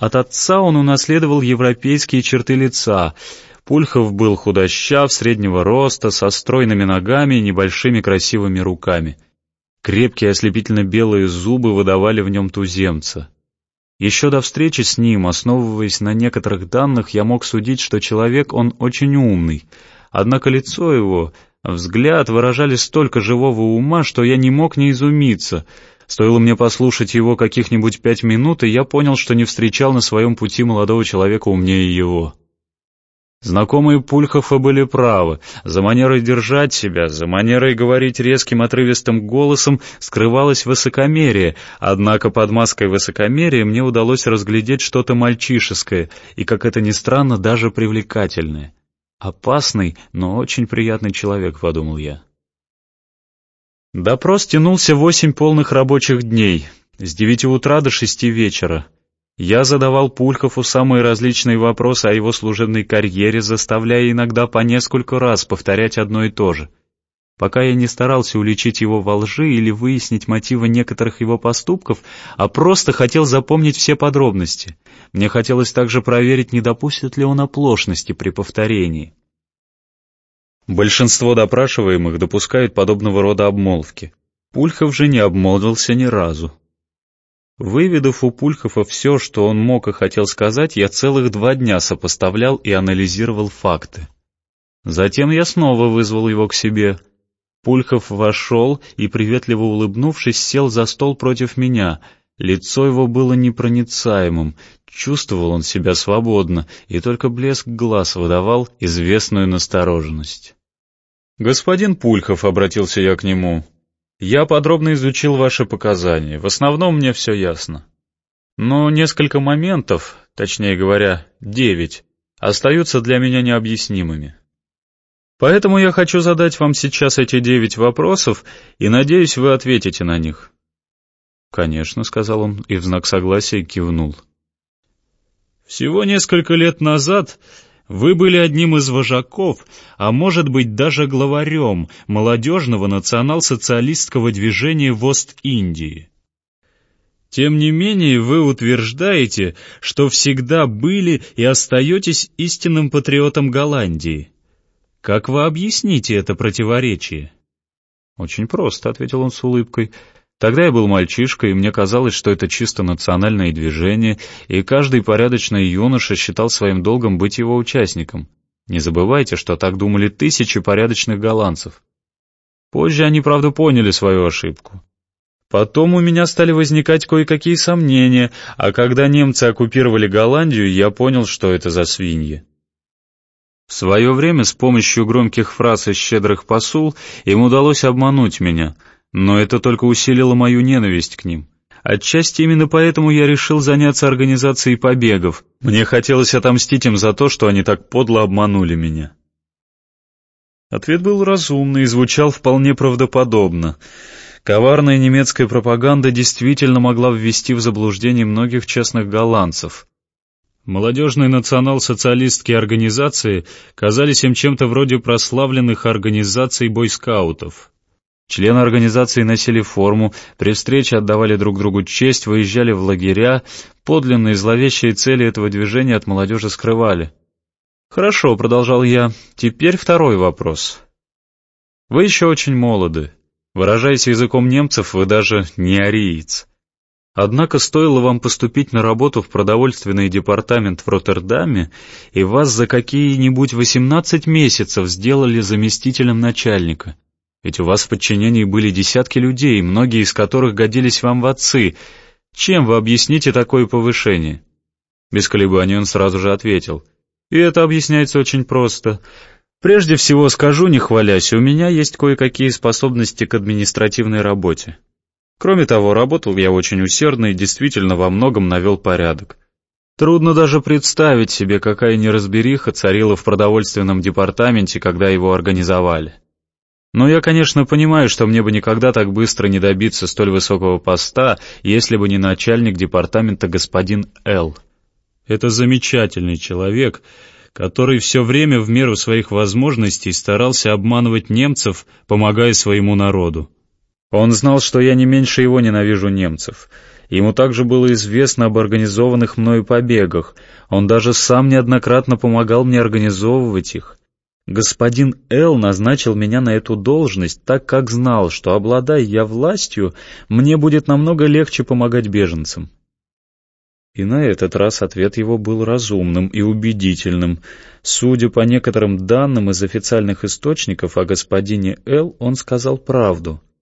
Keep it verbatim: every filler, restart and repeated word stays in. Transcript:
От отца он унаследовал европейские черты лица. Пульхов был худощав, среднего роста, со стройными ногами и небольшими красивыми руками. Крепкие ослепительно-белые зубы выдавали в нем туземца. Еще до встречи с ним, основываясь на некоторых данных, я мог судить, что человек он очень умный. Однако лицо его, взгляд выражали столько живого ума, что я не мог не изумиться. Стоило мне послушать его каких-нибудь пять минут, и я понял, что не встречал на своем пути молодого человека умнее его. Знакомые Пульхова были правы. За манерой держать себя, за манерой говорить резким отрывистым голосом скрывалось высокомерие, однако под маской высокомерия мне удалось разглядеть что-то мальчишеское и, как это ни странно, даже привлекательное. «Опасный, но очень приятный человек», — подумал я. Допрос тянулся восемь полных рабочих дней, с девяти утра до шести вечера. Я задавал Пульхову самые различные вопросы о его служебной карьере, заставляя иногда по несколько раз повторять одно и то же. Пока я не старался уличить его во лжи или выяснить мотивы некоторых его поступков, а просто хотел запомнить все подробности. Мне хотелось также проверить, не допустит ли он оплошности при повторении. Большинство допрашиваемых допускают подобного рода обмолвки. Пульхов же не обмолвился ни разу. Выведав у Пульхова все, что он мог и хотел сказать, я целых два дня сопоставлял и анализировал факты. Затем я снова вызвал его к себе. Пульхов вошел и, приветливо улыбнувшись, сел за стол против меня. Лицо его было непроницаемым, чувствовал он себя свободно, и только блеск глаз выдавал известную настороженность. «Господин Пульхов», — обратился я к нему, — «я подробно изучил ваши показания, в основном мне все ясно. Но несколько моментов, точнее говоря, девять, остаются для меня необъяснимыми. Поэтому я хочу задать вам сейчас эти девять вопросов, и надеюсь, вы ответите на них». «Конечно», — сказал он и в знак согласия кивнул. «Всего несколько лет назад вы были одним из вожаков, а может быть даже главарем молодежного национал-социалистского движения в Ост-Индии. Тем не менее, вы утверждаете, что всегда были и остаетесь истинным патриотом Голландии. Как вы объясните это противоречие?» «Очень просто», — ответил он с улыбкой. «Тогда я был мальчишкой, и мне казалось, что это чисто национальное движение, и каждый порядочный юноша считал своим долгом быть его участником. Не забывайте, что так думали тысячи порядочных голландцев. Позже они, правда, поняли свою ошибку. Потом у меня стали возникать кое-какие сомнения, а когда немцы оккупировали Голландию, я понял, что это за свиньи. В свое время с помощью громких фраз и щедрых посул им удалось обмануть меня, но это только усилило мою ненависть к ним. Отчасти именно поэтому я решил заняться организацией побегов. Мне хотелось отомстить им за то, что они так подло обманули меня». Ответ был разумный и звучал вполне правдоподобно. Коварная немецкая пропаганда действительно могла ввести в заблуждение многих честных голландцев. Молодежные национал-социалистские организации казались им чем-то вроде прославленных организаций бойскаутов. Члены организации носили форму, при встрече отдавали друг другу честь, выезжали в лагеря, подлинные зловещие цели этого движения от молодежи скрывали. «Хорошо», — продолжал я, — «теперь второй вопрос. Вы еще очень молоды. Выражаясь языком немцев, вы даже не ариец. Однако стоило вам поступить на работу в продовольственный департамент в Роттердаме, и вас за какие-нибудь восемнадцать месяцев сделали заместителем начальника. Ведь у вас в подчинении были десятки людей, многие из которых годились вам в отцы. Чем вы объясните такое повышение?» Без колебаний он сразу же ответил: «И это объясняется очень просто. Прежде всего скажу, не хвалясь, у меня есть кое-какие способности к административной работе. Кроме того, работал я очень усердно и действительно во многом навел порядок. Трудно даже представить себе, какая неразбериха царила в продовольственном департаменте, когда его организовали. Но я, конечно, понимаю, что мне бы никогда так быстро не добиться столь высокого поста, если бы не начальник департамента господин Л. Это замечательный человек, который все время в меру своих возможностей старался обманывать немцев, помогая своему народу. Он знал, что я не меньше его ненавижу немцев, Ему также было известно об организованных мною побегах. Он даже сам неоднократно помогал мне организовывать их. Господин Л. назначил меня на эту должность, так как знал, что, обладая я властью, мне будет намного легче помогать беженцам. И на этот раз ответ его был разумным и убедительным. Судя по некоторым данным из официальных источников о господине Л., он сказал правду.